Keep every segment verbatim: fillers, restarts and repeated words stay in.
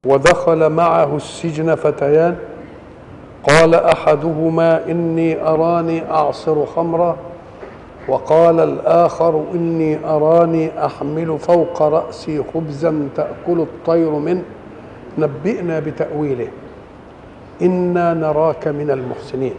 ودخل معه السجن فتيان قال أحدهما إني أراني أعصر خمرا وقال الآخر إني أراني أحمل فوق رأسي خبزا تأكل الطير منه نبئنا بتأويله إنا نراك من المحسنين.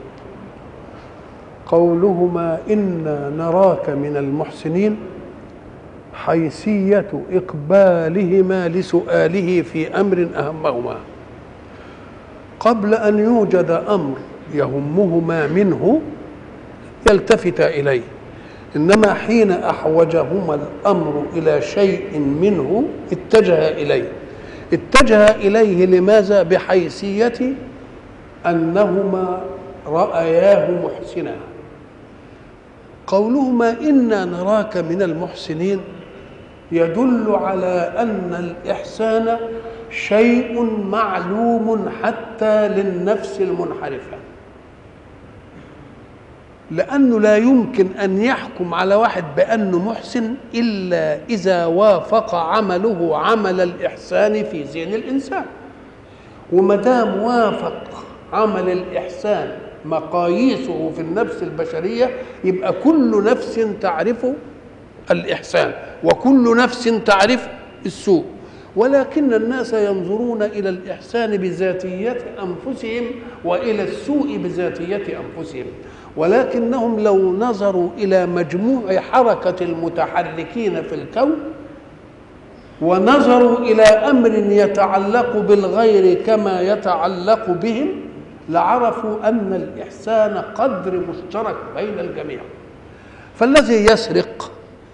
قولهما إنا نراك من المحسنين حيثية إقبالهما لسؤاله في أمر أهمهما قبل أن يوجد أمر يهمهما منه يلتفت إليه، إنما حين أحوجهما الأمر إلى شيء منه اتجه إليه. اتجه إليه لماذا؟ بحيثية أنهما رأياه محسنا. قولهما إنا نراك من المحسنين يدل على أن الإحسان شيء معلوم حتى للنفس المنحرفة، لأنه لا يمكن أن يحكم على واحد بأنه محسن إلا إذا وافق عمله عمل الإحسان في ذهن الإنسان. ومدام وافق عمل الإحسان مقاييسه في النفس البشرية يبقى كل نفس تعرف الإحسان وكل نفس تعرف السوء، ولكن الناس ينظرون إلى الإحسان بذاتية أنفسهم وإلى السوء بذاتية أنفسهم، ولكنهم لو نظروا إلى مجموع حركة المتحركين في الكون ونظروا إلى أمر يتعلق بالغير كما يتعلق بهم لعرفوا أن الإحسان قدر مشترك بين الجميع. فالذي يسرق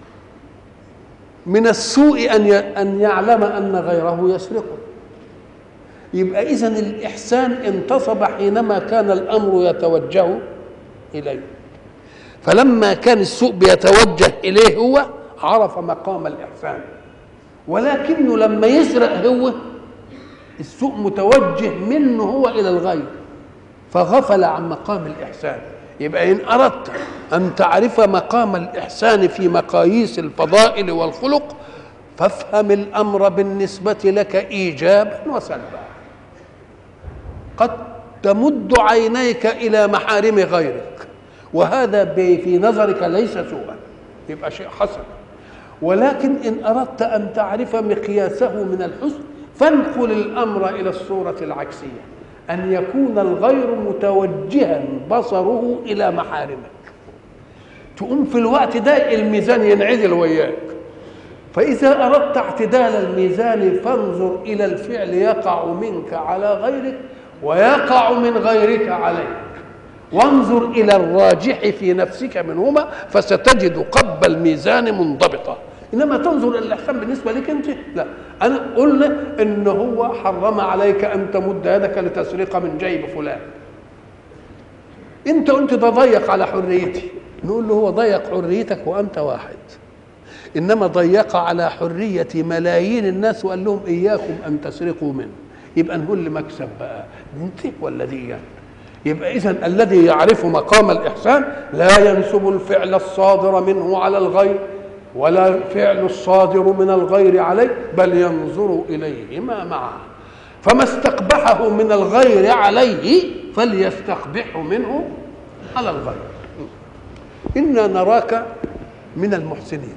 من السوء أن أن يعلم أن غيره يسرقه، يبقى إذن الإحسان انتصب حينما كان الأمر يتوجه إليه، فلما كان السوء بيتوجه إليه هو عرف مقام الإحسان، ولكنه لما يسرق هو السوء متوجه منه هو إلى الغير فغفل عن مقام الإحسان. يبقى إن أردت أن تعرف مقام الإحسان في مقاييس الفضائل والخلق فافهم الأمر بالنسبة لك إيجابا وسلبا. قد تمد عينيك إلى محارم غيرك وهذا في نظرك ليس سوءا، يبقى شيء حسن، ولكن إن أردت أن تعرف مقياسه من الحسن فانقل الأمر إلى الصورة العكسية، أن يكون الغير متوجها بصره إلى محارمك، تقوم في الوقت ده الميزان ينعدل وياك. فإذا أردت اعتدال الميزان فانظر إلى الفعل يقع منك على غيرك ويقع من غيرك عليك، وانظر إلى الراجح في نفسك منهما فستجد قب الميزان منضبطة. إنما تنظر إلى الإحسان بالنسبة لك أنت، لا، أنا قلنا إن هو حرم عليك أن تمد يدك لتسرق من جيب فلان، أنت قلت ده ضيق على حريتي، نقول له هو ضيق حريتك وأنت واحد، إنما ضيق على حرية ملايين الناس وقال لهم إياكم أن تسرقوا منه. يبقى نقول لمكسب بقى انت ولا دي يعني. يبقى إذن الذي يعرف مقام الإحسان لا ينسب الفعل الصادر منه على الغير ولا الفعل الصادر من الغير عليه، بل ينظر إليهما معا، فما استقبحه من الغير عليه فليستقبحه منه على الغير. إنا نراك من المحسنين،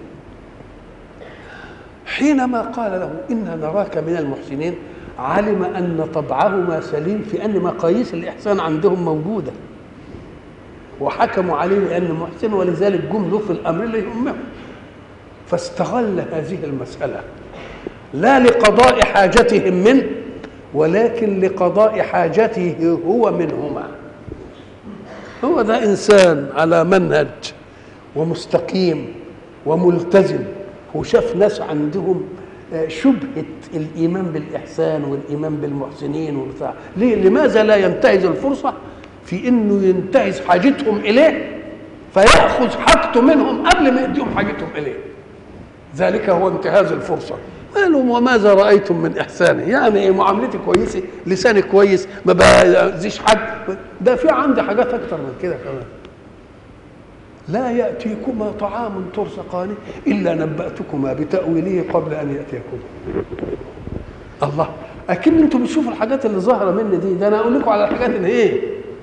حينما قال له إنا نراك من المحسنين علم أن طبعهما سليم في أن مقاييس الإحسان عندهم موجودة وحكموا عليه بأنه محسن، ولذلك جملوا في الأمر اللي يهمهم، فاستغل هذه المسألة لا لقضاء حاجتهم منه ولكن لقضاء حاجته هو منهما. هو ده إنسان على منهج ومستقيم وملتزم، وشاف ناس عندهم شبهة الإيمان بالإحسان والإيمان بالمحسنين والبتاع، ليه؟ لماذا لا ينتهز الفرصة في إنه ينتهز حاجتهم إليه فيأخذ حاجته منهم قبل ما يديهم حاجتهم إليه؟ ذلك هو انتهاز الفرصة. قالوا وماذا رأيتم من إحساني؟ يعني معاملتي كويسة، لساني كويس، ما بأذيش حد، ده في عندي حاجات أكتر من كده كمان. لا يأتيكما طعام ترزقانه إلا نبأتكما بتأويله قبل أن يأتيكما. الله، اكيد انتم بتشوفوا الحاجات اللي ظاهره مني دي، ده انا اقول لكم على الحاجات اللي ايه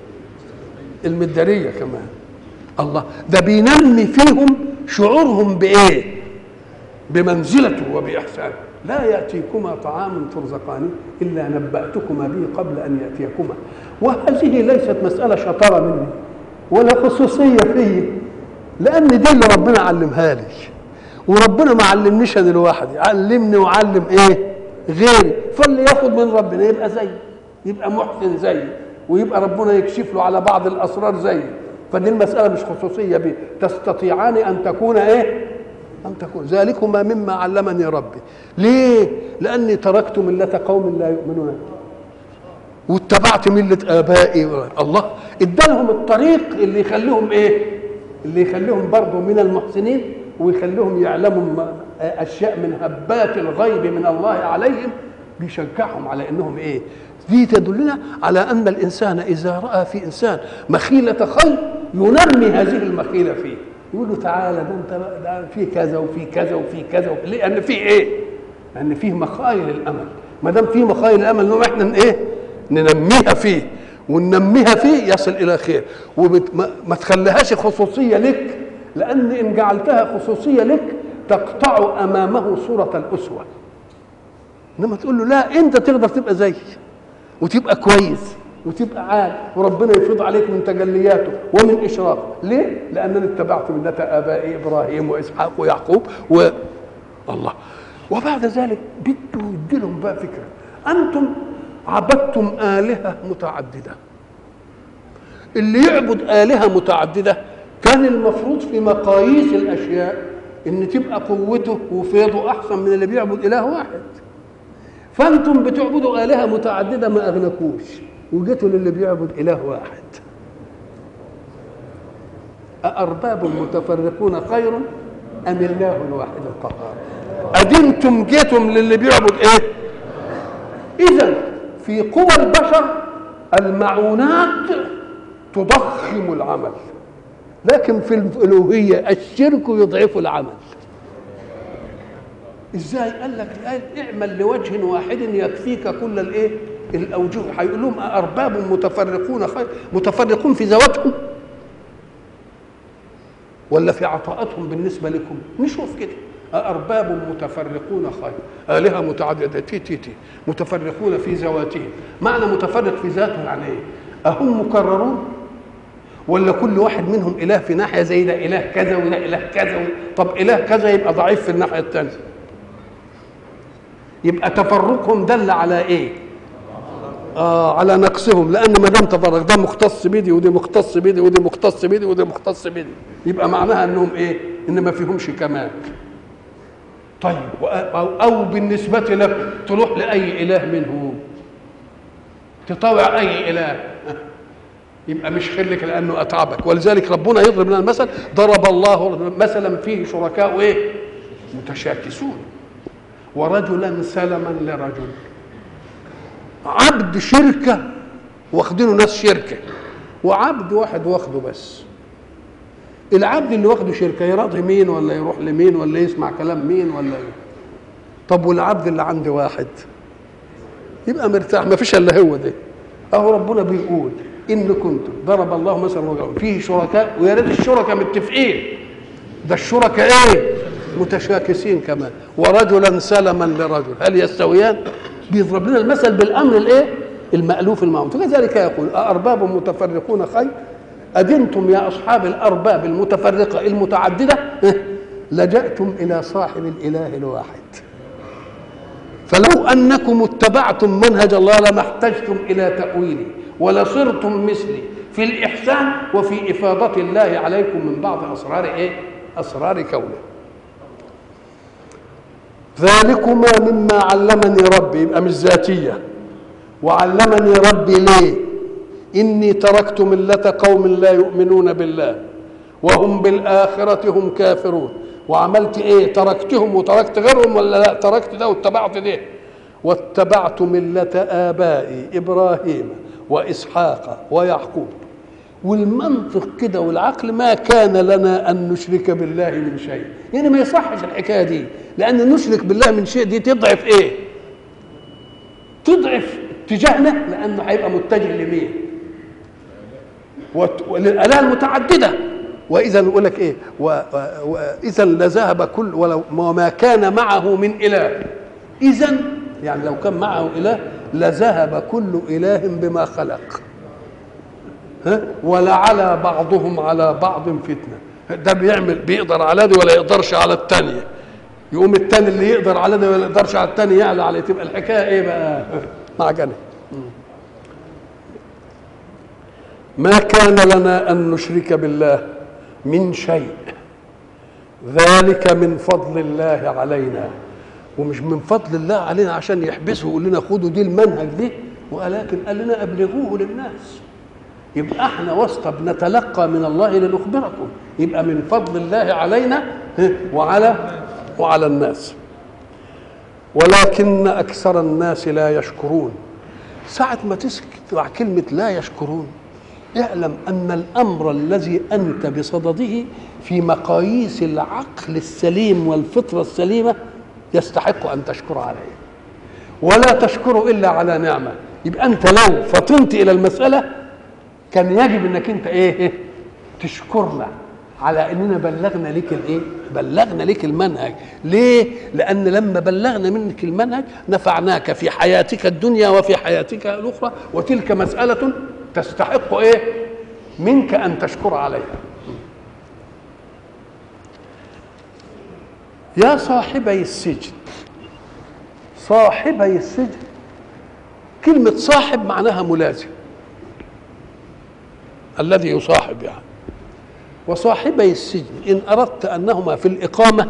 المداريه كمان. الله ده بينمي فيهم شعورهم بايه؟ بمنزلته وباحسانه. لا ياتيكما طعام ترزقانه الا نباتكما به قبل ان ياتيكما. وهذه ليست مساله شطاره مني ولا خصوصيه فيا، لان دي اللي ربنا علمها لي، وربنا ما علمنيش انا لوحدي، علمني وعلم ايه غيري. فاللي ياخد من ربنا يبقى زي، يبقى محسن زي، ويبقى ربنا يكشف له على بعض الاسرار زي. فدي المساله مش خصوصيه بيه، تستطيعان ان تكون ايه؟ ان تكون ذلكما مما علمني ربي. ليه؟ لاني تركت مله قوم لا يؤمنون واتبعت مله ابائي. الله ادالهم الطريق اللي يخليهم ايه؟ اللي يخليهم برضه من المحسنين، ويخليهم يعلموا اشياء من هبات الغيب من الله عليهم، بيشجعهم على انهم ايه؟ دي تدلنا على ان الانسان اذا راى في انسان مخيله خير ينمي هذه المخيله فيه، يقول له تعالى ده انت ده في كذا وفي كذا وفي كذا وفي، لان في ايه؟ لان فيه مخايل الامل. ما دام فيه مخايل الامل نقوم احنا ايه؟ ننميها فيه، وننميها فيه يصل الى خير. وما تخليهاش خصوصيه لك، لان ان جعلتها خصوصيه لك تقطع امامه صوره الاسوه. انما تقول له لا انت تقدر تبقى زي وتبقى كويس وتبقى عال، وربنا يفيض عليك من تجلياته ومن اشراقه. ليه؟ لانني اتبعت مله ابائي ابراهيم واسحاق ويعقوب و الله. وبعد ذلك بده يديلهم بقى فكره، انتم عبدتم الهه متعدده. اللي يعبد الهه متعدده كان المفروض في مقاييس الاشياء ان تبقى قوته وفيضه احسن من اللي بيعبد اله واحد. فانتم بتعبدوا الهه متعدده ما اغنكوش، وجيتوا للي بيعبد اله واحد. أأرباب متفرقون خير ام الله الواحد القهار؟ ادنتم جيتم للي بيعبد ايه؟ اذا في قوى البشر المعونات تضخم العمل، لكن في الالوهيه الشرك يضعف العمل. ازاي؟ قال لك اعمل لوجه واحد يكفيك كل الايه؟ الاوجه. هيقول لهم أأرباب متفرقون خير، متفرقون في ذواتهم ولا في عطاءاتهم بالنسبه لكم؟ نشوف كده. أأرباب متفرقون خير، آلهة متعددة تي تي تي متفرقون في ذواتهم. معنى متفرق في ذاته يعني ايه؟ أهم مكررون ولا كل واحد منهم إله في ناحية، زي ده إله كذا وده إله كذا؟ طب إله كذا يبقى ضعيف في الناحية الثانية، يبقى تفرقهم دل على ايه؟ آه على نقصهم، لان ما دام تفرق ده مختص بدي ودي مختص بدي ودي مختص بدي ودي مختص بدي، يبقى معناها انهم ايه؟ ان ما فيهمش كمال. طيب أو, او بالنسبه لكم تروح لاي اله منهم تطاوع اي اله يبقى مش خلك لانه اتعبك. ولذلك ربنا يضرب لنا المثل، ضرب الله مثلا فيه شركاء ايه؟ متشاكسون، ورجلا سلما لرجل. عبد شركه واخدينه ناس شركه، وعبد واحد واخده بس. العبد اللي واخده شركه يراضي مين ولا يروح لمين ولا يسمع كلام مين ولا ايه؟ طب والعبد اللي عند واحد يبقى مرتاح، ما فيش الا هو ده. اهو ربنا بيقول ان كنتم، ضرب الله مثلا رجلا فيه شركاء، ويا ريت الشركاء متفقين، ده الشركاء ايه؟ متشاكسين كمان. ورجلا سلما لرجل، هل يستويان؟ بيضرب لنا المثل بالامر الايه؟ المألوف المعمول. فكذلك يقول أأرباب متفرقون خير، أدنتم يا أصحاب الأرباب المتفرقة المتعددة لجأتم إلى صاحب الإله الواحد. فلو أنكم اتبعتم منهج الله لما احتجتم إلى تأويله ولصرتم مثلي في الإحسان وفي إفاضة الله عليكم من بعض أسرار إيه؟ أسرار كونه. ذلكما مما علمني ربي، يبقى مش ذاتية. وعلمني ربي ليه؟ إني تركت ملة قوم لا يؤمنون بالله وهم بالآخرة هم كافرون. وعملت إيه؟ تركتهم وتركت غيرهم ولا لا؟ تركت ده واتبعت ده. واتبعت ملة آبائي إبراهيم وإسحاق ويعقوب. والمنطق كده والعقل ما كان لنا أن نشرك بالله من شيء، يعني ما يصحش الحكاية دي، لأن نشرك بالله من شيء دي تضعف إيه؟ تضعف اتجاهنا لانه هيبقى متجه لمين؟ وللاله المتعدده. واذا يقول لك ايه؟ واذا لذهب كل ولو ما كان معه من اله. اذا يعني لو كان معه اله لذهب كل اله بما خلق. ها؟ ولعلى بعضهم على بعض فتنه. ده بيعمل بيقدر على دي ولا يقدرش على الثانيه. يقوم الثاني اللي يقدر على ده ولا يقدرش على الثاني يعلى عليه. تبقى الحكايه ايه بقى؟ معجنه. ما كان لنا ان نشرك بالله من شيء ذلك من فضل الله علينا. ومش من فضل الله علينا عشان يحبسه ويقول لنا خدوا دي المنهج دي، ولكن قال لنا ابلغوه للناس. يبقى احنا واسطه بنتلقى من الله لنخبركم. يبقى من فضل الله علينا وعلى وعلى الناس. ولكن اكثر الناس لا يشكرون. ساعه ما تسمع كلمه لا يشكرون اعلم ان الامر الذي انت بصدده في مقاييس العقل السليم والفطره السليمه يستحق ان تشكر عليه، ولا تشكر الا على نعمه. يبقى انت لو فطنت الى المساله كان يجب انك انت ايه؟ تشكرنا على اننا بلغنا لك الايه؟ بلغنا لك المنهج. ليه؟ لان لما بلغنا منك المنهج نفعناك في حياتك الدنيا وفي حياتك الاخرى، وتلك مساله تستحق ايه؟ منك ان تشكر عليها. يا صاحبي السجن. صاحبي السجن كلمة صاحب معناها ملازم، الذي يصاحب يعني. وصاحبي السجن إن أردت أنهما في الإقامة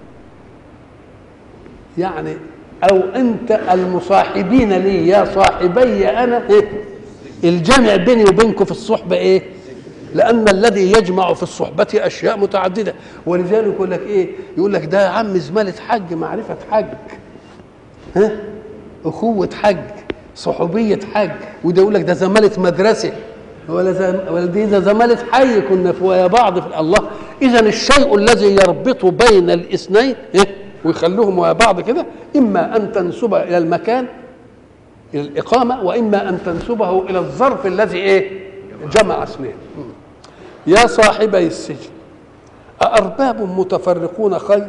يعني أو أنت المصاحبين لي يا صاحبي أنا إيه؟ الجمع بيني وبينكم في الصحبة إيه؟ لأن الذي يجمع في الصحبة أشياء متعددة. ولذلك يقول لك إيه؟ يقول لك ده يا عم زمالة حج، معرفة حج، ها؟ أخوة حج، صحوبية حج. وده يقول لك ده زمالة مدرسة، ولا زم... ولا دي ده زمالة حي، كنا في ويا بعض في الله. إذا الشيء الذي يربط بين الاثنين إيه؟ ويخلوهم ويا بعض كده، إما أن تنسب إلى المكان إلى الإقامة، وإما أن تنسبه إلى الظرف الذي إيه؟ جمع اثنين. يا صاحبي السجن أأرباب متفرقون خير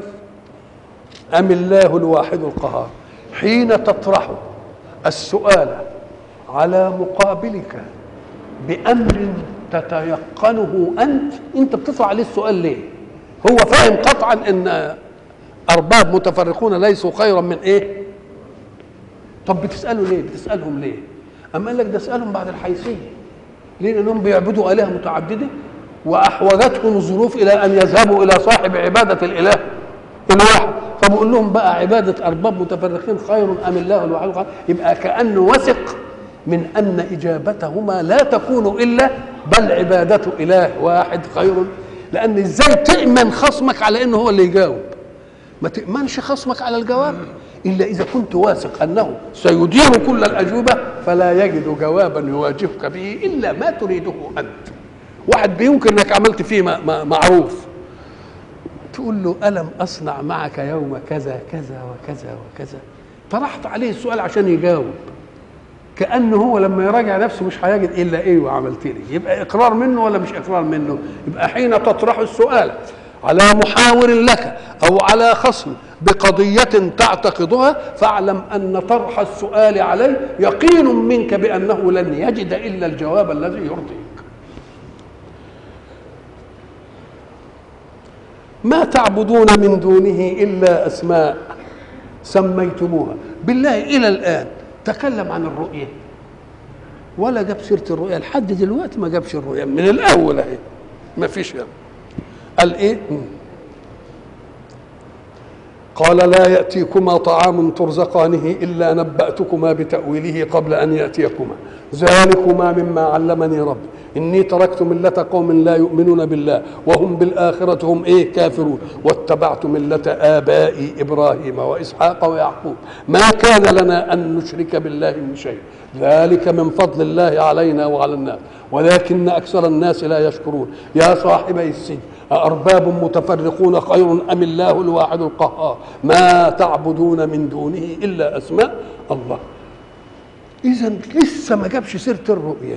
أم الله الواحد القهار؟ حين تطرح السؤال على مقابلك بأمر تتيقنه أنت، أنت بتطرح عليه السؤال ليه؟ هو فاهم قطعا أن أرباب متفرقون ليسوا خيرا من إيه؟ طب بتسأله ليه؟ بتسألهم ليه؟ أما قال لك ده اسألهم بعد الحيثية. ليه؟ لأنهم بيعبدوا آلهة متعددة وأحوجتهم الظروف إلى أن يذهبوا إلى صاحب عبادة الإله الواحد. فبقول لهم بقى عبادة أرباب متفرقين خير أم الله الواحد القهار؟ يبقى كأنه وثق من أن إجابتهما لا تكون إلا بل عبادة إله واحد خير. لأن إزاي تأمن خصمك على أنه هو اللي يجاوب؟ ما تأمنش خصمك على الجواب إلا إذا كنت واثق أنه سيدير كل الأجوبة فلا يجد جوابا يواجهك به إلا ما تريده أنت. واحد بيمكن أنك عملت فيه معروف، تقول له ألم أصنع معك يوم كذا كذا وكذا وكذا، طرحت عليه السؤال عشان يجاوب، كأنه هو لما يراجع نفسه مش هيجد إلا إيه وعملت لي. يبقى إقرار منه ولا مش إقرار منه؟ يبقى حين تطرح السؤال على محاور لك أو على خصم بقضية تعتقدها فاعلم أن طرح السؤال عليه يقين منك بأنه لن يجد إلا الجواب الذي يرضيك. ما تعبدون من دونه إلا أسماء سميتموها. بالله إلى الآن تكلم عن الرؤية ولا جاب سيرة الرؤية لحد دلوقتي، ما جابش الرؤية من الأول أهي، ما فيش يعني. قال إيه؟ قال لا يأتيكما طعام ترزقانه إلا نبأتكما بتأويله قبل أن يأتيكما ذلكما مما علمني ربي إني تركت ملة قوم لا يؤمنون بالله وهم بالآخرة هم إيه؟ كافرون واتبعت ملة آبائي إبراهيم وإسحاق ويعقوب ما كان لنا أن نشرك بالله من شيء ذلك من فضل الله علينا وعلى الناس ولكن أكثر الناس لا يشكرون. يا صاحبي السجن أأرباب متفرقون خير أم الله الواحد القهار ما تعبدون من دونه إلا أسماء الله. إذن لسه ما جابش سيرة الرؤية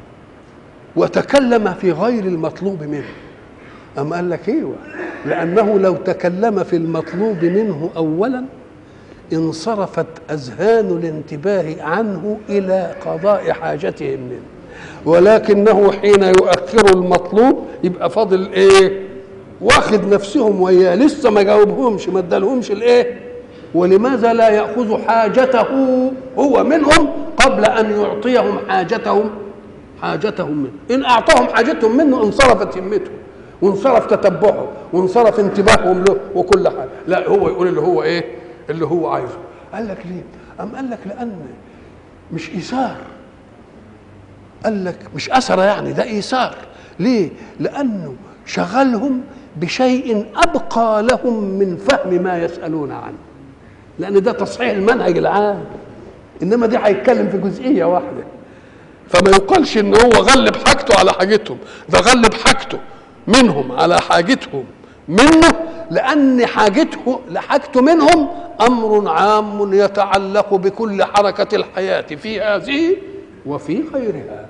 وتكلم في غير المطلوب منه. أم قال لك ايوه، لأنه لو تكلم في المطلوب منه أولا انصرفت أذهان الانتباه عنه إلى قضاء حاجتهم منه، ولكنه حين يؤخر المطلوب يبقى فاضل ايه؟ واخد نفسهم وياه، لسه ما جاوبهمش، ما ادالهمش الايه. ولماذا لا يأخذ حاجته هو منهم قبل أن يعطيهم حاجتهم حاجتهم منه؟ إن أعطاهم حاجتهم منه انصرفت همته وانصرف تتبعه وانصرف انتباههم له وكل حاجة. لا، هو يقول اللي هو ايه؟ اللي هو عايزه. قال لك ليه؟ أم قال لك لأن مش إيثار، قال لك مش أثر، يعني ده إيثار. ليه؟ لأنه شغلهم بشيء أبقى لهم من فهم ما يسألون عنه، لأن ده تصحيح المنهج العام، إنما دي هيتكلم في جزئية واحدة. فما يقالش إن هو غلب حاجته على حاجتهم، ده غلب حاجته منهم على حاجتهم منه، لأن حاجته لحاجته منهم أمر عام يتعلق بكل حركة الحياة في هذه وفي غيرها.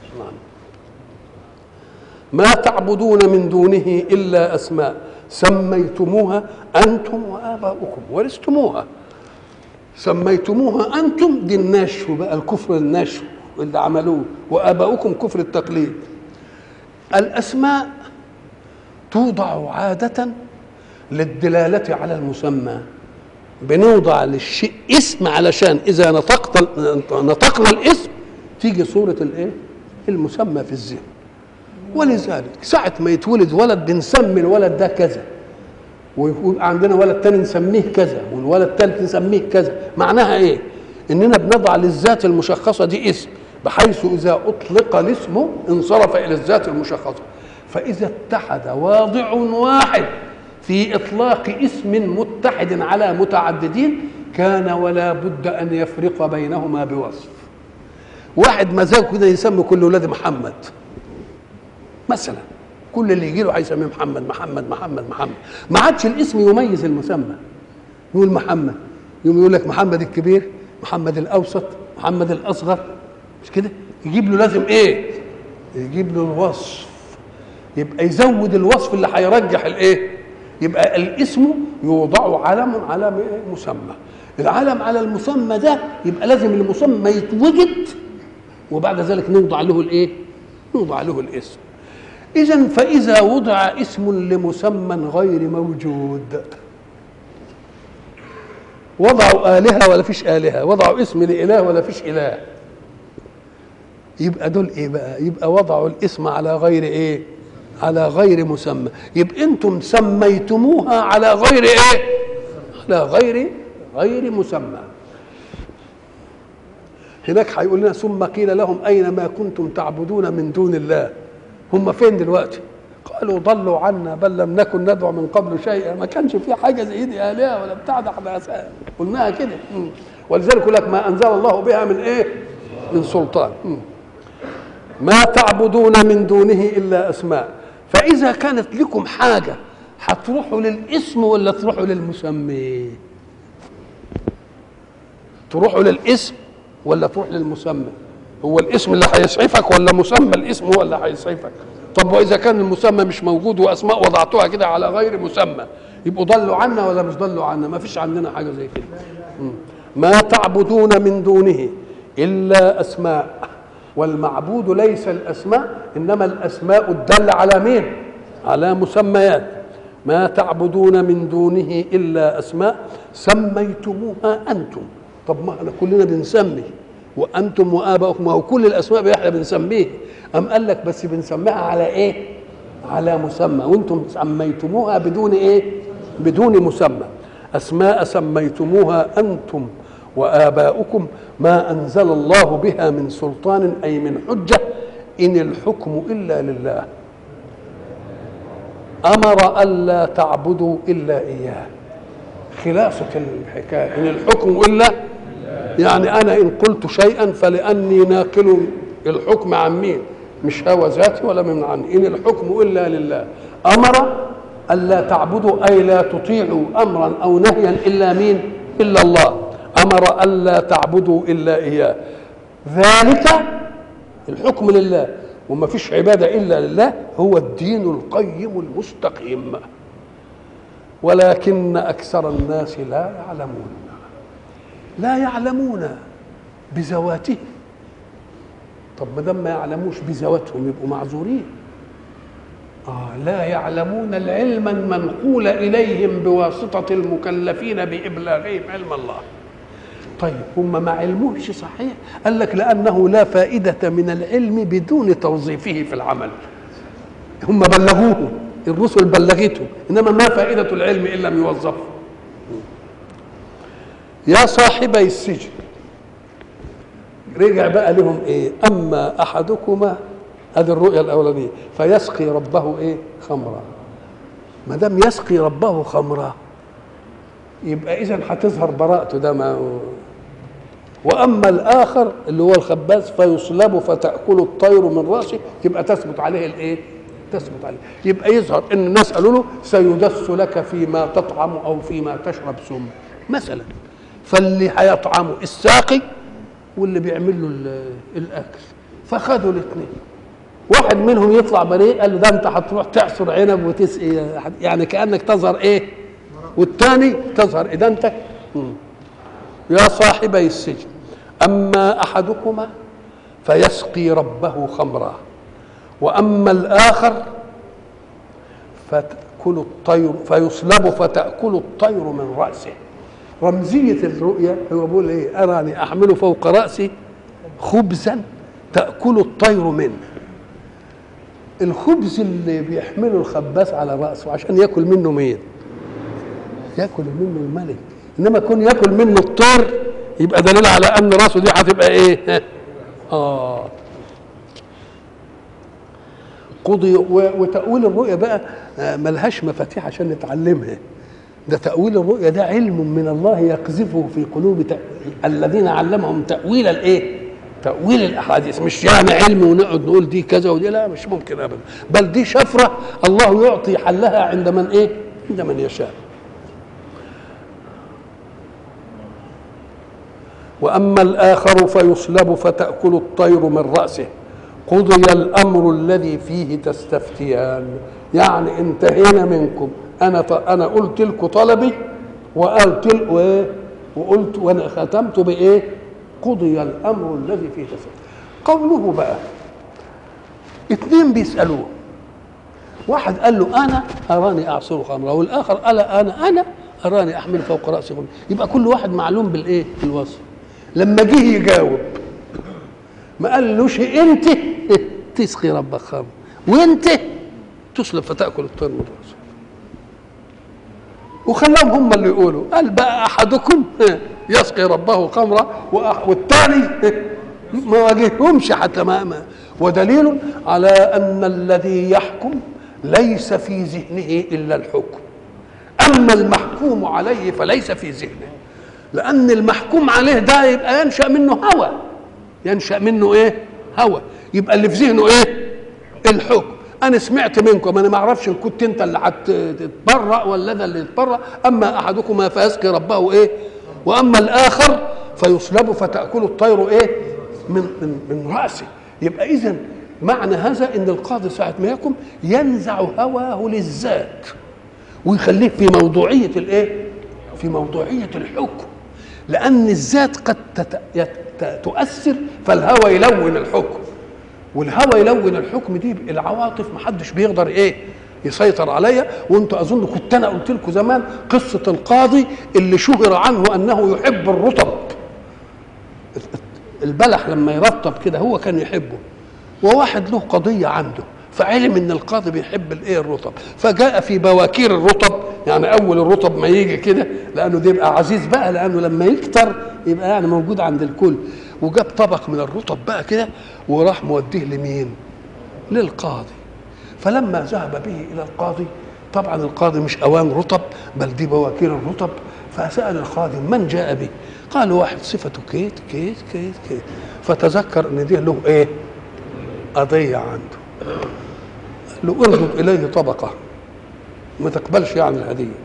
ما تعبدون من دونه إلا أسماء سميتموها أنتم وآباؤكم ورثتموها. سميتموها أنتم دي النشو بقى، الكفر النشو اللي عملوه، وآباؤكم كفر التقليد. الأسماء توضع عادة للدلالة على المسمى، بنوضع للشيء اسم علشان إذا نطقت نطقنا الاسم تيجي صورة الايه؟ المسمى في الذهن. ولذلك ساعة ما يتولد ولد بنسمي الولد ده كذا، ويبقى عندنا ولد تاني نسميه كذا، والولد التالت نسميه كذا. معناها ايه؟ اننا بنضع للذات المشخصة دي اسم، بحيث اذا اطلق الاسم انصرف الى الذات المشخصة. فاذا اتحد واضع واحد في اطلاق اسم متحد على متعددين كان ولا بد ان يفرق بينهما بوصف. واحد مزاجه كده يسمي كل ولاد محمد مثلا، كل اللي يجي له هيسميه محمد محمد محمد محمد، ما عادش الاسم يميز المسمى. يقول محمد، يوم يقول لك محمد الكبير، محمد الاوسط، محمد الاصغر، مش كده؟ يجيب له لازم ايه؟ يجيب له الوصف، يبقى يزود الوصف اللي هيرجح الايه؟ يبقى الاسم يوضع علم على مسمى. العلم على المسمى ده يبقى لازم المسمى يتوجد وبعد ذلك نوضع له الايه؟ نوضع له الاسم. إذن فإذا وضع اسم لمسمى غير موجود، وضعوا آلهة ولا فيش آلهة، وضعوا اسم لإله ولا فيش إله، يبقى دول إيه بقى؟ يبقى وضعوا الاسم على غير إيه؟ على غير مسمى. يبقى أنتم سميتموها على غير إيه؟ على غير غير مسمى. هناك هيقول لنا ثم قيل لهم أين ما كنتم تعبدون من دون الله. هم فين دلوقتي؟ قالوا ضلوا عنا بل لم نكن ندعو من قبل شيئا. ما كانش في حاجه زي دي آلهة ولا بتاع، ده احنا قلناها كده. ولذلك يقول لك ما انزل الله بها من ايه؟ من سلطان. ما تعبدون من دونه الا اسماء. فاذا كانت لكم حاجه هتروحوا للاسم ولا تروحوا للمسمى؟ تروحوا للاسم ولا تروح للمسمى؟ هو الاسم اللي هيسعفك ولا مسمى الاسم هو اللي هيسعفك؟ طب واذا كان المسمى مش موجود واسماء وضعتوها كده على غير مسمى يبقوا ضلوا عنا ولا مش ضلوا عنا؟ ما فيش عندنا حاجه زي كده. ما تعبدون من دونه الا اسماء. والمعبود ليس الاسماء انما الاسماء الداله على مين؟ على مسميات. ما تعبدون من دونه الا اسماء سميتموها انتم. طب ما احنا كلنا بنسمي، وانتم واباؤكم، وهو كل الاسماء احنا بنسميه. ام قال لك بس بنسميها على ايه؟ على مسمى، وانتم سميتموها بدون ايه؟ بدون مسمى. اسماء سميتموها انتم واباؤكم ما انزل الله بها من سلطان اي من حجه، ان الحكم الا لله امر الا تعبدوا الا اياه. خلاصه الحكايه ان الحكم الا، يعني أنا إن قلت شيئا فلأني ناقل الحكم عن مين؟ مش هوى ذاتي ولا من عني. إن الحكم إلا لله. أمر ألا تعبدوا أي لا تطيعوا أمرا أو نهيا إلا مين؟ إلا الله. أمر ألا تعبدوا إلا إياه. ذلك الحكم لله وما فيش عبادة إلا لله هو الدين القيم المستقيم، ولكن أكثر الناس لا يعلمون. لا يعلمون بذواتهم. طب ما دام ما يعلموش بذواتهم يبقوا معذورين. آه لا يعلمون العلم المنقول إليهم بواسطة المكلفين بإبلاغهم علم الله. طيب هم ما علموش صحيح؟ قال لك لأنه لا فائدة من العلم بدون توظيفه في العمل. هم بلغوه، الرسل بلغتهم، إنما ما فائدة العلم إن لم يوظفه. يا صاحبي السجن، رجع بقى لهم ايه؟ اما احدكما، هذه الرؤيا الاولانيه، فيسقي ربه ايه؟ خمرا. ما دام يسقي ربه خمرا يبقى اذا هتظهر براءته ده. ما واما الاخر اللي هو الخباز فيصلب فتاكل الطير من راسه، يبقى تثبت عليه الايه؟ تثبت عليه. يبقى يظهر ان الناس قالوا له سيدس لك فيما تطعم او فيما تشرب سم مثلا. فاللي هيطعمه الساقي واللي بيعمل له الاكل، فخدوا الاثنين. واحد منهم يطلع بريء، قال له ده انت هتروح تعصر عنب وتسقي، يعني كانك تظهر ايه؟ والثاني تظهر ادانتك. يا صاحبي السجن اما احدكما فيسقي ربه خمرا واما الاخر فتاكل الطير فيصلب فتاكل الطير من راسه. رمزية الرؤيا هو بيقول ايه؟ اراني احمل فوق راسي خبزا تاكل الطير منه. الخبز اللي بيحمله الخباز على راسه عشان ياكل منه مين؟ ياكل منه الملك. انما كون ياكل منه الطير يبقى دليل على ان راسه دي هتبقى ايه؟ اه قضي. وتأويل الرؤيا بقى ملهاش مفاتيح عشان نتعلمها. ده تأويل الرؤيا ده علم من الله يقذفه في قلوب الذين علمهم تأويل الايه؟ تأويل الأحاديث. مش يعني علم ونقعد نقول دي كذا ودي، لا مش ممكن أبدا. بل دي شفرة الله يعطي حلها عند من ايه؟ عند من يشاء. وأما الآخر فيصلب فتأكل الطير من رأسه قضي الأمر الذي فيه تستفتيان. يعني انتهينا منكم، انا انا قلت لكم طلبي وقلت لكم وقلت وانا ختمت بايه؟ قضي الامر الذي فيه تستفتيان. قوله بقى اثنين بيسالوه، واحد قال له انا اراني اعصر خمرا، والاخر قال انا انا اراني احمل فوق راسي خمرا. يبقى كل واحد معلوم بالايه؟ بالوصف. لما جه يجاوب ما قالوش انت تسقي ربك خمر وانت تصلب فتاكل الطير من راسه، وخلاهم هم اللي يقولوا. قال بقى احدكم يسقي ربه خمرا والثاني ما واجههمش حتى ما, ما ودليل على ان الذي يحكم ليس في ذهنه الا الحكم، اما المحكوم عليه فليس في ذهنه. لان المحكوم عليه ده يبقى ينشا منه هوى، ينشا منه ايه؟ هوى. يبقى اللي في ذهنه ايه؟ الحكم. انا سمعت منكم، انا ما اعرفش ان كنت انت اللي هتتبرأ ولا ده اللي يتبرأ. اما احدكما فيسقي ربه ايه؟ واما الاخر فيصلب فتاكل الطير ايه؟ من من من راسه. يبقى اذا معنى هذا ان القاضي ساعه ما يحكم ينزع هواه للذات ويخليه في موضوعيه الايه؟ في موضوعيه الحكم. لان الذات قد تؤثر فالهوى يلون الحكم، والهوى يلون الحكم. دي العواطف محدش بيقدر ايه؟ يسيطر عليا. وانتوا اظن كنت انا قلت لكم زمان قصه القاضي اللي شهر عنه انه يحب الرطب. البلح لما يرطب كده هو كان يحبه، وواحد له قضيه عنده فعلم ان القاضي بيحب الايه؟ الرطب، فجاء في بواكير الرطب، يعني اول الرطب ما يجي كده لانه ده يبقى عزيز بقى، لانه لما يكتر يبقى يعني موجود عند الكل. وجاب طبق من الرطب بقى كده وراح موديه لمين؟ للقاضي. فلما ذهب به الى القاضي، طبعا القاضي مش اوان رطب بل دي بواكير الرطب، فسال القاضي من جاء به؟ قال واحد صفته كيت كيت كيت كيت. فتذكر ان دي له ايه؟ قضيه عنده. قال له ارد اليه طبقه ما تقبلش يعني الهديه.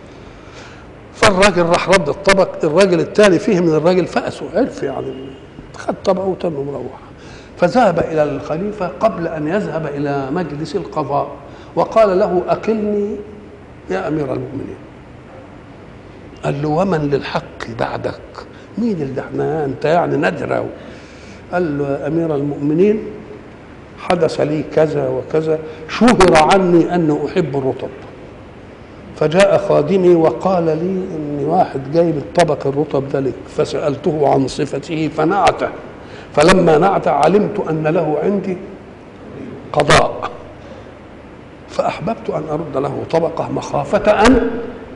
فالراجل راح رد الطبق. الراجل الثاني فيه من الراجل فأسه، عرف يعني خد طبقه وتنه مروح. فذهب الى الخليفه قبل ان يذهب الى مجلس القضاء وقال له اقلني يا امير المؤمنين. قال له ومن للحق بعدك؟ مين اللي احنا انت يعني ندرة؟ قال له يا امير المؤمنين حدث لي كذا وكذا، شهر عني اني احب الرطب، فجاء خادمي وقال لي ان واحد جايب الطبق الرطب ده لك، فسالته عن صفته فنعته، فلما نعت علمت ان له عندي قضاء، فاحببت ان ارد له طبقه مخافه ان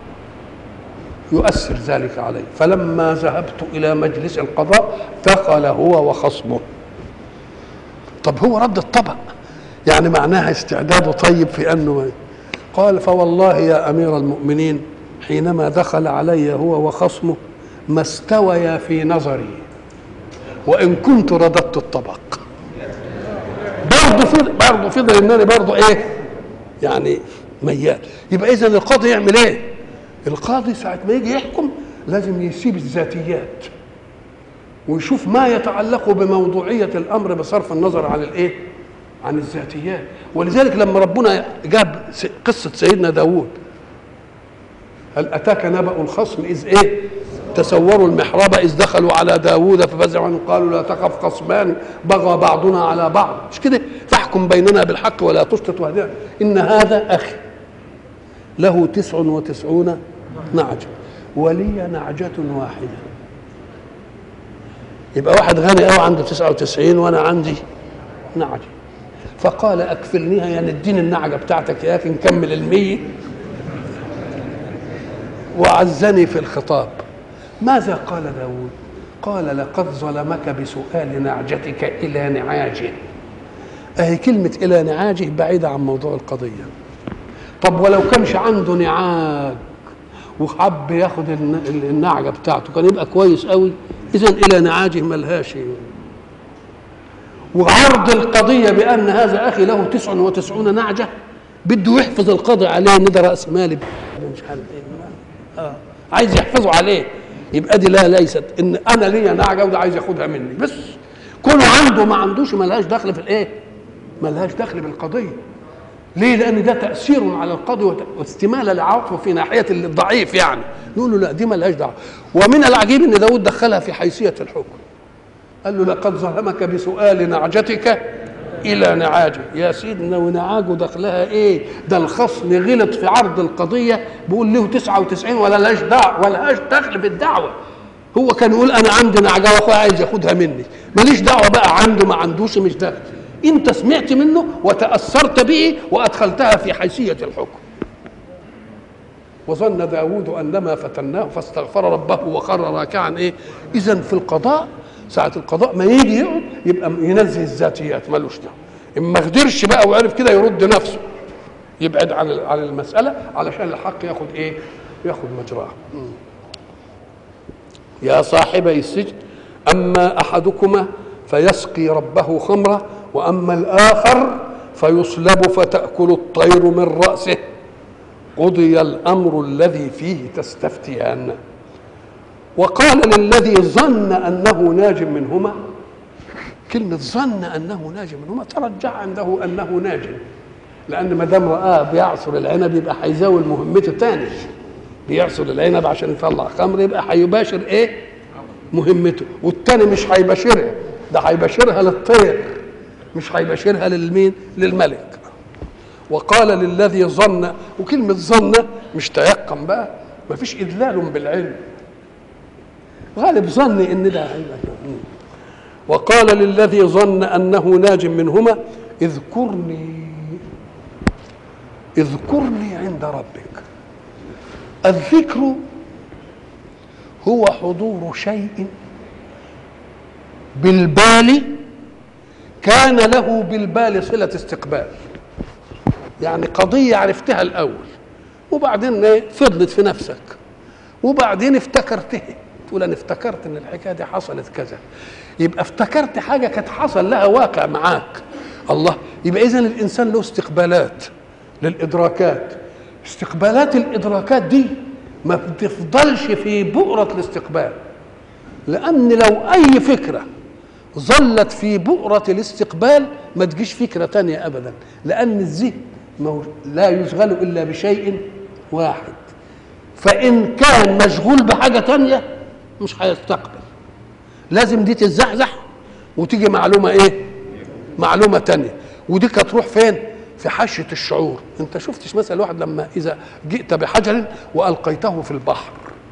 يؤثر ذلك علي. فلما ذهبت الى مجلس القضاء دخل هو وخصمه. طب هو رد الطبق يعني معناها استعداده طيب في انه. قال فوالله يا امير المؤمنين حينما دخل علي هو وخصمه ما استويا في نظري وان كنت رددت الطبق. برضه فضل برضه فضل انني برضه ايه يعني ميال. يبقى اذا القاضي يعمل ايه؟ القاضي ساعه ما يجي يحكم لازم يسيب الذاتيات ويشوف ما يتعلق بموضوعيه الامر بصرف النظر عن الايه؟ عن الذاتيات. ولذلك لما ربنا جاب قصه سيدنا داوود، هل اتاك نبأ الخصم اذ ايه؟ تسوروا المحراب اذ دخلوا على داوود ففزعوا عنه قالوا لا تخف خصمان بغى بعضنا على بعض، مش كده؟ فاحكم بيننا بالحق ولا تشطط واهدنا ان هذا اخي له تسع وتسعون نعجه ولي نعجه واحده. يبقى واحد غني قوي عنده تسعة وتسعين وانا عندي نعجه، فقال اكفلنيها يعني اديني النعجه بتاعتك يا اخي نكمل المية. وعزني في الخطاب. ماذا قال داود؟ قال لقد ظلمك بسؤال نعجتك الى نعاجه. اهي كلمه الى نعاجه بعيده عن موضوع القضيه. طب ولو كانش عنده نعاج وحب ياخد النعجه بتاعته كان يبقى كويس قوي. اذا الى نعاجه ملهاش. وعرض القضيه بان هذا اخي له تسع وتسعون نعجه بده يحفظ القاضي عليه ان ده راس مالي مش عارف ايه اه عايز يحفظه عليه. يبقى دي لا ليست ان انا ليا نعجه وده عايز ياخدها مني بس. كونه عنده ما عندوش ملهاش دخل في الايه؟ ملهاش دخل بالقضيه. ليه؟ لان ده تاثير على القاضي واستماله لعواطفه في ناحيه الضعيف يعني. نقول له لا دي ملهاش دعوه. ومن العجيب ان داود دخلها في حيثيه الحكم. قال له لقد ظلمك بسؤال نعجتك الى نعاجه. يا سيدنا ونعاجه دخلها ايه؟ ده الخصم غلط في عرض القضيه بيقول له تسعة وتسعين ولا لاش دعوه ولا لاش دخل بالدعوه. هو كان يقول انا عندي نعجه واخويا عايز ياخدها مني ماليش دعوه بقى عنده ما عندوش مش دخل. انت سمعت منه وتاثرت به وادخلتها في حيثيه الحكم. وظن داود انما فتناه فاستغفر ربه وخر راكعا ايه؟ اذا في القضاء ساعة القضاء ما يجي يقعد يبقى ينزه الذاتيات ملوش دعوه. اما قدرش بقى وعرف كده يرد نفسه يبعد عن عن المسألة علشان الحق ياخد ايه؟ ياخد مجراه. يا صاحبي السجن اما احدكما فيسقي ربه خمره واما الاخر فيصلب فتأكل الطير من رأسه قضي الامر الذي فيه تستفتيان. وقال للذي ظن انه ناج منهما. كلمه ظن انه ناج منهما ترجع عنده انه ناج، لان ما دام راه بيعصر العنب يبقى هيزاول مهمته تاني. بيعصر العنب عشان يطلع خمر يبقى هيباشر ايه؟ مهمته. والتاني مش هيباشرها، ده هيباشرها للطير مش هيباشرها للمين؟ للملك. وقال للذي ظن، وكلمه ظن مش تيقن بقى، ما فيش اذلال بالعلم، غالب ظني ان ده هيبقى. وقال للذي ظن انه ناج منهما اذكرني اذكرني عند ربك. الذكر هو حضور شيء بالبال كان له بالبال صلة استقبال. يعني قضية عرفتها الأول وبعدين فضلت في نفسك وبعدين افتكرتها، تقول أنا افتكرت إن الحكاية دي حصلت كذا، يبقى افتكرت حاجة كانت حصل لها واقع معاك. الله، يبقى إذن الإنسان له استقبالات للإدراكات. استقبالات الإدراكات دي ما بتفضلش في بؤرة الاستقبال، لأن لو أي فكرة ظلت في بؤرة الاستقبال ما تجيش فكرة تانية أبدا، لأن الذهن لا يشغل إلا بشيء واحد، فإن كان مشغول بحاجة تانية مش هيستقبل، لازم دي تتزحزح وتيجي معلومة إيه؟ معلومة تانية، ودي هتروح فين؟ في حاشية الشعور. أنت شفتش مثلا واحد لما إذا جئت بحجر وألقيته في البحر،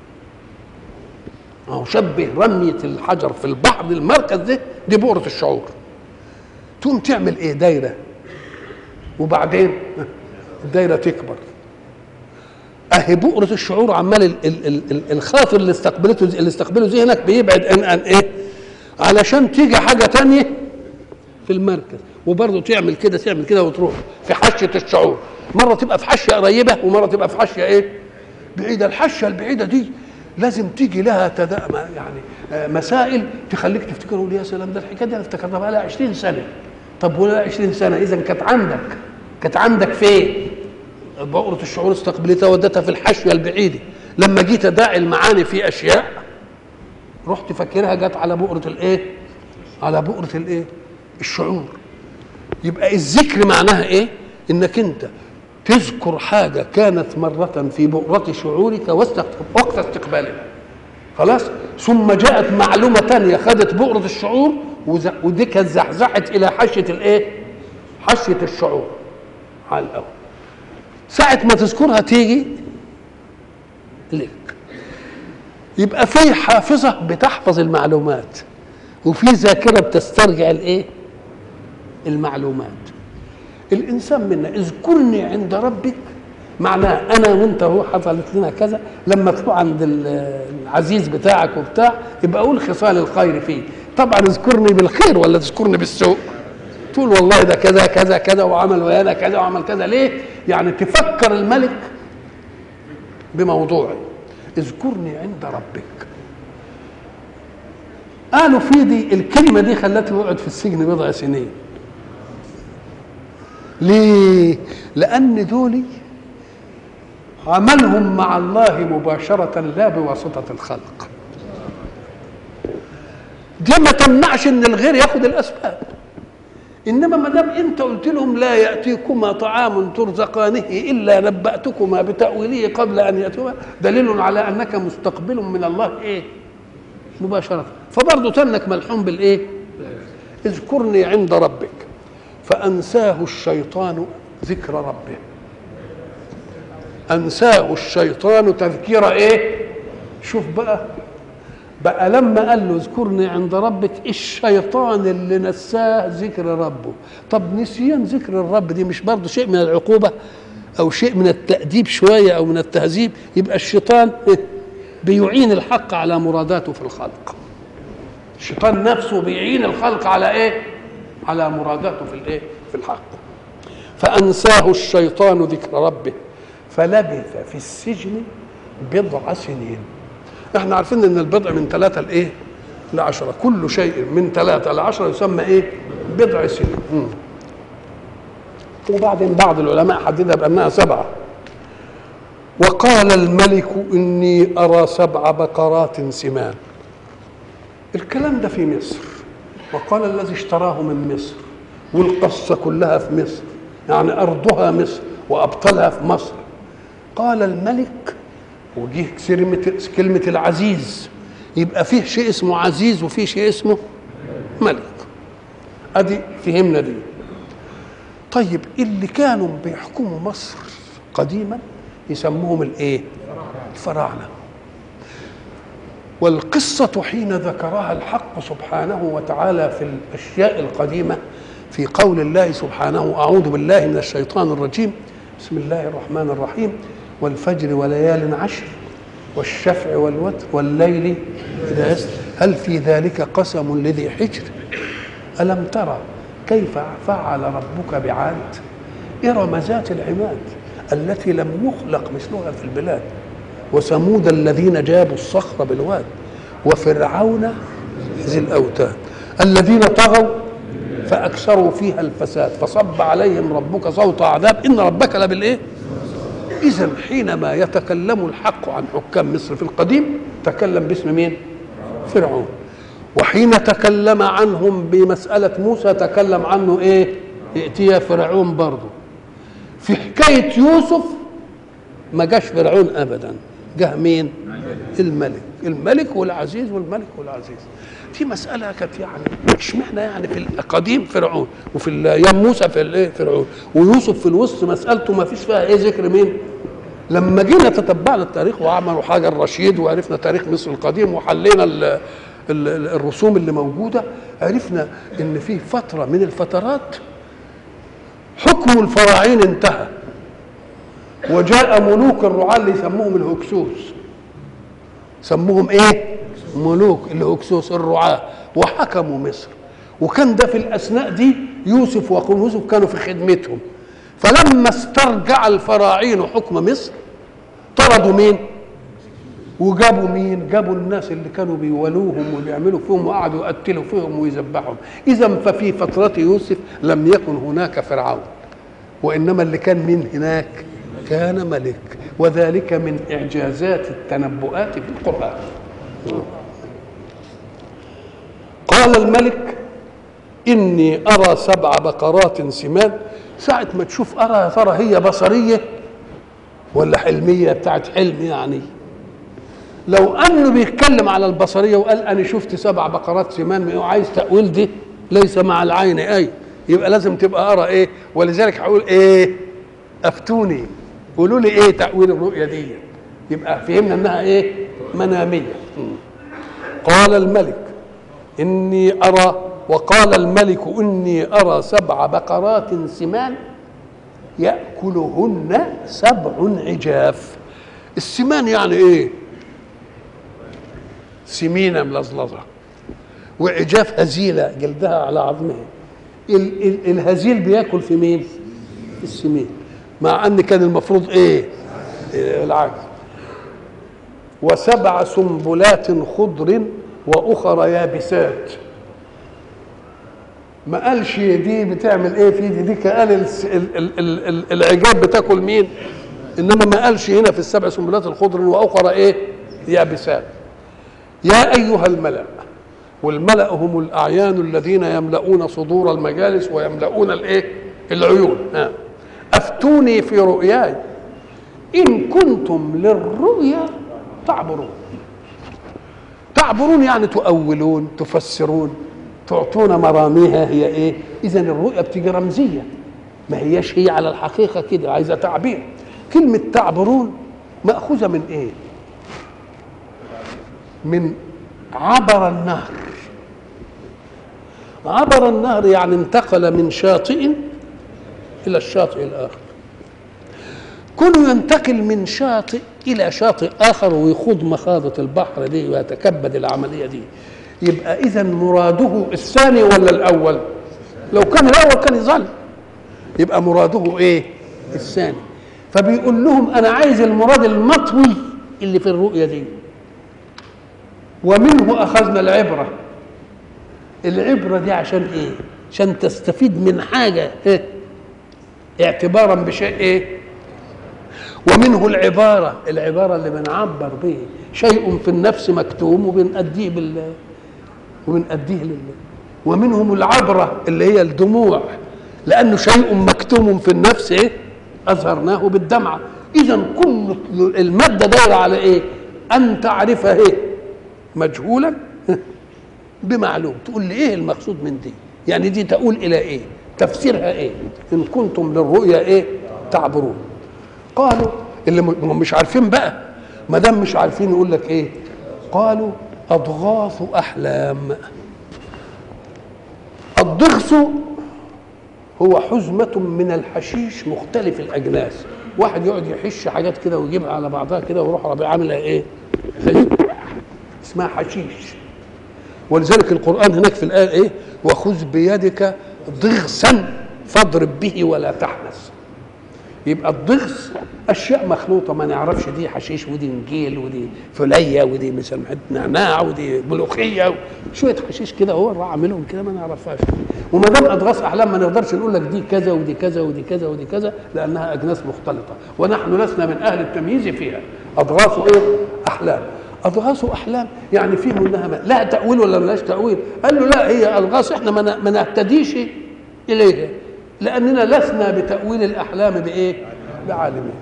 أو شبه رمية الحجر في البحر المركز ده دي بؤرة الشعور، تقوم تعمل إيه؟ دايرة، وبعدين الدايرة تكبر. أهي بؤرة الشعور عمال ال ال ال الخاطر اللي استقبلته اللي استقبله ذهنك بيبعد عن عن إيه؟ علشان تيجي حاجة تانية في المركز، وبرضه تعمل كده تعمل كده وتروح في حاشية الشعور، مرة تبقى في حاشية قريبة ومرة تبقى في حاشية إيه؟ بعيدة. الحاشية البعيدة دي لازم تيجي لها تدا... يعني مسائل تخليك تفتكر وتقول يا سلام ده الحكايه دي انا افتكرتها بقى لها عشرين سنه. طب ولا عشرين سنه اذا كانت عندك كانت عندك فين؟ بؤرة الشعور استقبلتها ودتها في الحاشيه البعيده، لما جيت اداعي المعاني في اشياء رحت فاكرها جت على بؤرة الايه؟ على بؤرة الايه؟ الشعور. يبقى الذكر معناها ايه؟ انك انت تذكر حاجة كانت مرة في بؤرة شعورك وقت استقبالها، خلاص، ثم جاءت معلومة تانية خدت بؤرة الشعور ودي كانت زحزحت إلى حاشية الإيه؟ حاشية الشعور على الأول. ساعة ما تذكرها تيجي لك. يبقى في حافظة بتحفظ المعلومات، وفي ذاكرة بتسترجع الإيه؟ المعلومات. الانسان منا اذكرني عند ربك معناه انا وانت هو حصلت لنا كذا، لما تروح عند العزيز بتاعك وبتاع يبقى اقول خصال الخير فيه. طبعا اذكرني بالخير ولا تذكرني بالسوء؟ تقول والله ده كذا كذا كذا وعمل ويانا كذا وعمل كذا. ليه؟ يعني تفكر الملك بموضوعي. اذكرني عند ربك. قالوا في دي الكلمه دي خلته يقعد في السجن بضع سنين. ليه؟ لأن دول عملهم مع الله مباشرة لا بواسطة الخلق. دي ما تمنعش ان الغير ياخد الأسباب، إنما ما دام أنت قلت لهم لا يأتيكما طعام ترزقانه إلا نبأتكما بتأويله قبل أن يأتوها، دليل على أنك مستقبل من الله إيه؟ مباشرة. فبرضه تنك ملحوم بالإيه؟ اذكرني عند ربك. فأنساه الشيطان ذكر ربه. أنساه الشيطان تذكير إيه؟ شوف بقى بقى لما قال له اذكرني عند ربك، الشيطان اللي نساه ذكر ربه. طب نسيان ذكر الرب دي مش برضه شيء من العقوبة أو شيء من التأديب شوية أو من التهذيب؟ يبقى الشيطان بيعين الحق على مراداته في الخلق. الشيطان نفسه بيعين الخلق على إيه؟ على مراداته في الايه؟ في الحق. فأنساه الشيطان ذكر ربه فلبث في السجن بضع سنين. احنا عارفين ان البضع من ثلاثة لايه؟ لعشرة. كل شيء من ثلاثة لعشرة يسمى ايه؟ بضع سنين. مم. وبعدين بعض العلماء حددها بأنها سبعة. وقال الملك إني أرى سبع بقرات سمان. الكلام ده في مصر. وقال الذي اشتراه من مصر، والقصة كلها في مصر، يعني أرضها مصر وأبطالها في مصر. قال الملك، وجيه كلمة العزيز، يبقى فيه شيء اسمه عزيز وفيه شيء اسمه ملك. أدي فهمنا دي. طيب اللي كانوا بيحكموا مصر قديما يسموهم الايه؟ الفراعنة. والقصة حين ذكرها الحق سبحانه وتعالى في الأشياء القديمة في قول الله سبحانه أعوذ بالله من الشيطان الرجيم بسم الله الرحمن الرحيم والفجر وليال عشر والشفع والوتر والليل إذا يسر هل في ذلك قسم لذي حجر ألم ترى كيف فعل ربك بعاد إرم ذات العماد التي لم يخلق مثلها في البلاد وثمود الذين جابوا الصخر بالواد وفرعون ذي الأوتاد الذين طغوا فأكثروا فيها الفساد فصب عليهم ربك صوت عذاب إن ربك لبالإيه؟ إذن حينما يتكلم الحق عن حكام مصر في القديم تكلم باسم مين؟ فرعون. وحين تكلم عنهم بمسألة موسى تكلم عنه ايه؟ ائتيا فرعون برضه. في حكاية يوسف ما جاش فرعون ابدا، جه مين؟ الملك، الملك والعزيز والملك والعزيز. في مسألة كانت يعني اشمعنى يعني في القديم فرعون وفي ايام موسى في الايه فرعون ويوسف في الوسط مسألته ما فيش فيها ايه ذكر مين؟ لما جينا تتبعنا التاريخ وعملوا حاجة الرشيد وعرفنا تاريخ مصر القديم وحلينا ال ال الرسوم اللي موجودة، عرفنا ان في فترة من الفترات حكم الفراعين انتهى وجاء ملوك الرعاة اللي يسموهم الهكسوس، سموهم ايه؟ ملوك الهكسوس الرعاة، وحكموا مصر. وكان ده في الاثناء دي يوسف واخوه يوسف كانوا في خدمتهم. فلما استرجع الفراعين حكم مصر طردوا مين؟ وجابوا مين؟ جابوا الناس اللي كانوا بيولوهم وبيعملوا فيهم وقعدوا يقتلوا فيهم ويذبحهم. اذا ففي فترة يوسف لم يكن هناك فرعون، وانما اللي كان مين هناك؟ كان ملك. وذلك من اعجازات التنبؤات في القرآن. قال الملك إني أرى سبع بقرات سمان. ساعة ما تشوف أرى يا ترى هي بصرية ولا حلمية بتاعت حلم يعني؟ لو أنه بيتكلم على البصرية وقال أنا شفت سبع بقرات سمان وعايز تأويل دي ليس مع العين أي، يبقى لازم تبقى أرى إيه؟ ولذلك هقول إيه؟ أفتوني، قولوا لي إيه تأويل الرؤية دي؟ يبقى فهمنا إنها إيه؟ منامية. قال الملك إني أرى وقال الملك إني أرى سبع بقرات سمان يأكلهن سبع عجاف. السمان يعني إيه؟ سمينة ملظلظة، وعجاف هزيلة جلدها على عظمها. ال ال الهزيل بياكل في مين؟ في السمين، مع أن كان المفروض إيه؟ العكس. وسبع سنبلات خضر وأخر يابسات. ما قالش دي بتعمل ايه في دي، دي قال العجاب بتاكل مين، انما ما قالش هنا في السبع سنبلات الخضر واخرى ايه؟ يابسات. يا ايها الملأ، والملأ هم الاعيان الذين يملؤون صدور المجالس ويملؤون الايه؟ العيون. ها. افتوني في رؤياي ان كنتم للرؤيا تعبرون. تعبرون يعني تؤولون، تفسرون، تعطون مراميها هي ايه؟ اذا الرؤيا بتيجي رمزيه، ما هياش هي على الحقيقه كده، عايزه تعبير. كلمه تعبرون ماخوذه من ايه؟ من عبر النهر. عبر النهر يعني انتقل من شاطئ الى الشاطئ الاخر. كونه ينتقل من شاطئ الى شاطئ اخر ويخوض مخاضه البحر دي ويتكبد العمليه دي، يبقى اذا مراده الثاني ولا الاول؟ لو كان الاول كان يظل، يبقى مراده ايه؟ الثاني. فبيقول لهم انا عايز المراد المطوي اللي في الرؤيه دي، ومنه اخذنا العبره. العبره دي عشان ايه؟ عشان تستفيد من حاجه إيه؟ اعتبارا بشيء ايه؟ ومنه العباره، العباره اللي بنعبر به شيء في النفس مكتوم وبنأديه بال وبنأديه لله. ومنهم العبره اللي هي الدموع، لانه شيء مكتوم في النفس ايه؟ اظهرناه بالدمعه. اذا كل الماده دايره على ايه؟ ان تعرفها ايه؟ مجهولا بمعلوم. تقول لي ايه المقصود من دي؟ يعني دي تقول الى ايه؟ تفسيرها ايه؟ ان كنتم للرؤيا ايه؟ تعبرون. قالوا اللي مش عارفين بقى، ما دام مش عارفين يقول لك ايه؟ قالوا اضغاث احلام. الضغث هو حزمة من الحشيش مختلف الاجناس. واحد يقعد يحش حاجات كده ويجيبها على بعضها كده ويروح ربيع عاملها ايه؟ اسمها حشيش. ولذلك القرآن هناك في الآية ايه؟ وخذ بيدك ضغثا فاضرب به ولا تحنث. يبقى الضغث اشياء مخلوطه ما نعرفش دي حشيش ودي نجيل ودي فليه ودي مثلا نعناع ودي ملوخيه شويه حشيش كده هو راح عاملهم كده ما نعرفهاش. وما دام اضغاث احلام ما نقدرش نقول لك دي كذا ودي كذا ودي كذا ودي كذا لانها اجناس مختلطه ونحن لسنا من اهل التمييز فيها. اضغاث ايه؟ احلام. اضغاث احلام يعني فيه منها ما لا تاويل ولا ملاش تاويل. قال له لا، هي اضغاث احنا ما نهتديش اليها لاننا لسنا بتاويل الاحلام بايه؟ بعالمين.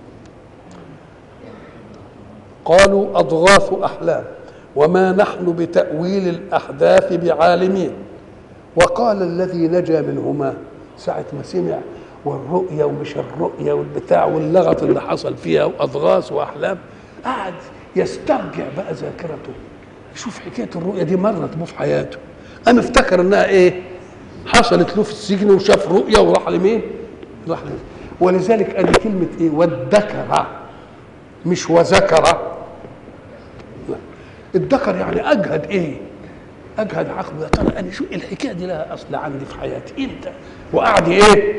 قالوا اضغاث احلام وما نحن بتاويل الاحداث بعالمين. وقال الذي نجا منهما ساعه ما سمع والرؤيا ومش الرؤيا والبتاع واللغط اللي حصل فيها واضغاث واحلام، قعد يسترجع بقى ذاكرته، شوف حكايه الرؤيا دي مرت بيه في حياته. انا افتكر انها ايه؟ حصلت له في السجن وشاف رؤيا وراح لمين؟ راح لمين؟ ولذلك قال كلمه ايه؟ وادكر، مش وذكر. لا، الذكر يعني اجهد ايه؟ اجهد عقله. يا ترى انا شو الحكايه دي لها اصل عندي في حياتي امتى؟ وقعد ايه؟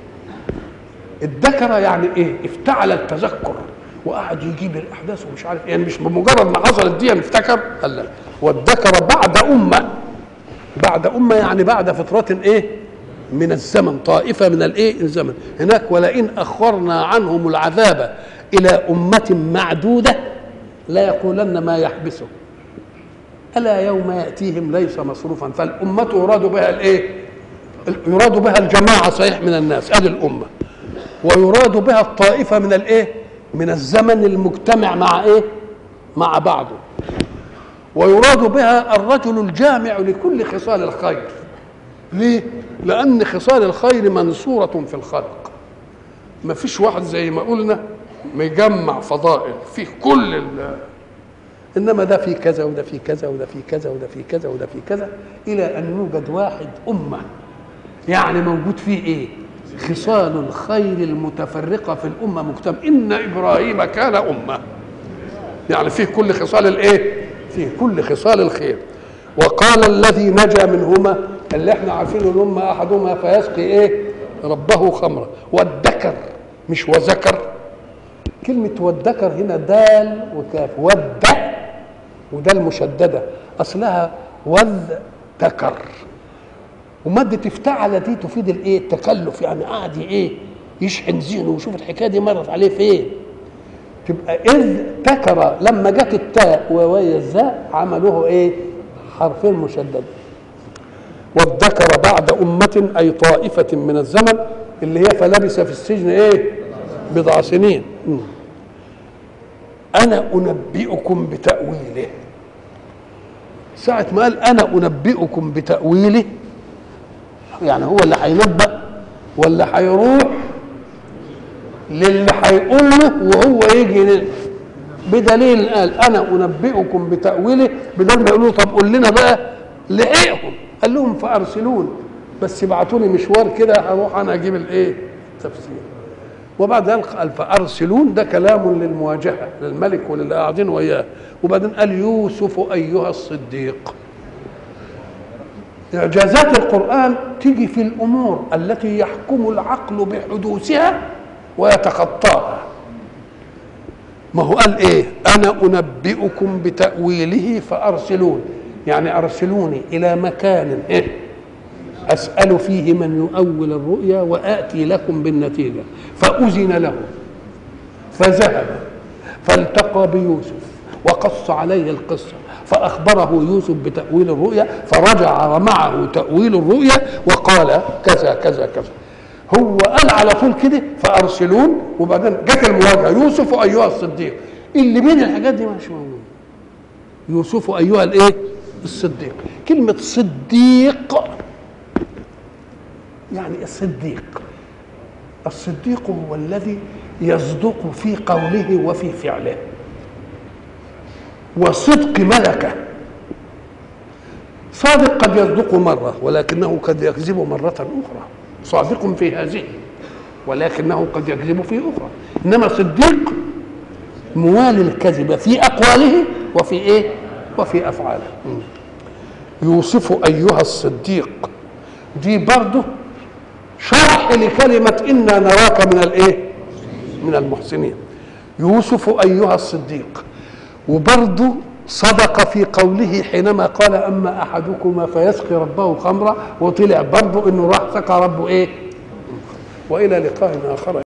الذكر يعني ايه؟ افتعل التذكر وقعد يجيب الاحداث ومش عارف يعني مش بمجرد ما حصلت دي افتكر. قال لا، والذكر بعد امه. بعد امه يعني بعد فتره ايه؟ من الزمن، طائفه من الايه؟ الزمن. هناك ولئن اخرنا عنهم العذاب الى امه معدوده لا يقولن ما يحبسه الا يوم ياتيهم ليس مصروفا. فالامه يراد بها الايه؟ يراد بها الجماعه صحيح من الناس، ادي الامه، ويراد بها الطائفه من الايه؟ من الزمن المجتمع مع ايه؟ مع بعضه. ويراد بها الرجل الجامع لكل خصال الخير. ليه؟ لان خصال الخير منصوره في الخلق. ما فيش واحد زي ما قلنا مجمع فضائل فيه كل ال انما ده في كذا وده في كذا وده في كذا وده في كذا وده في كذا، الى ان يوجد واحد امه يعني موجود فيه ايه؟ خصال الخير المتفرقه في الامه مجتمع. ان ابراهيم كان امه، يعني فيه كل خصال الايه؟ فيه كل خصال الخير. وقال الذي نجا منهما اللي احنا عارفين ان هم احدهما فيسقي ايه؟ ربه خمرا. والذكر مش وذكر. كلمه والذكر هنا دال وكاف، ود وده المشدده اصلها وذكر، ومادة افتعل دي تفيد الايه؟ التكلف، يعني قاعد ايه؟ يشحن ذهنه ويشوف الحكايه دي مرت عليه فين. تبقى اذ ذكر لما جت التاء وويا الزاء عملوه ايه؟ حرفين مشددين. والذكر بعد أمة أي طائفة من الزمن اللي هي فلبث في السجن ايه؟ بضع سنين. أنا أنبئكم بتأويله. ساعة ما قال أنا أنبئكم بتأويله، يعني هو اللي هينبأ ولا هيروح للي هيقول له وهو يجي؟ بدليل قال أنا أنبئكم بتأويله، بدل ما يقولوا طب قول لنا بقى لحقهم، قال لهم فأرسلون، بس ابعتوني مشوار كده هروح أنا أجيب الإيه؟ تفسير. وبعد ذلك قال فأرسلون، ده كلام للمواجهة للملك وللي قاعدين وياه. وبعدين قال يوسف أيها الصديق. إعجازات القرآن تيجي في الأمور التي يحكم العقل بحدوثها ويتخطاها. ما هو قال إيه؟ أنا أنبئكم بتأويله فأرسلون، يعني أرسلوني إلى مكان إيه؟ أسأل فيه من يؤول الرؤيا وآتي لكم بالنتيجة. فأذن له فذهب فالتقى بيوسف وقص عليه القصة فأخبره يوسف بتأويل الرؤيا، فرجع معه تأويل الرؤيا وقال كذا كذا كذا. هو قال على طول كده فأرسلون، وبعدين جت المواجهة يوسف أيها الصديق. اللي بين الحاجات دي مش موجود. يوسف أيها الإيه؟ الصديق. كلمة صديق يعني الصديق. الصديق هو الذي يصدق في قوله وفي فعله، وصدق ملكه. صادق قد يصدق مرة ولكنه قد يكذب مرة أخرى. صادق في هذه ولكنه قد يكذب في أخرى. إنما صديق موالي الكذب في أقواله وفي إيه؟ وفي أفعاله. يوسف أيها الصديق دي برضه شرح لكلمة إنا نراك من الإيه؟ من المحسنين. يوسف أيها الصديق، وبرضه صدق في قوله حينما قال أما أحدكما فيسقي ربه خمرا، وطلع برضه إنه راح سقى ربه إيه؟ وإلى لقاء آخر.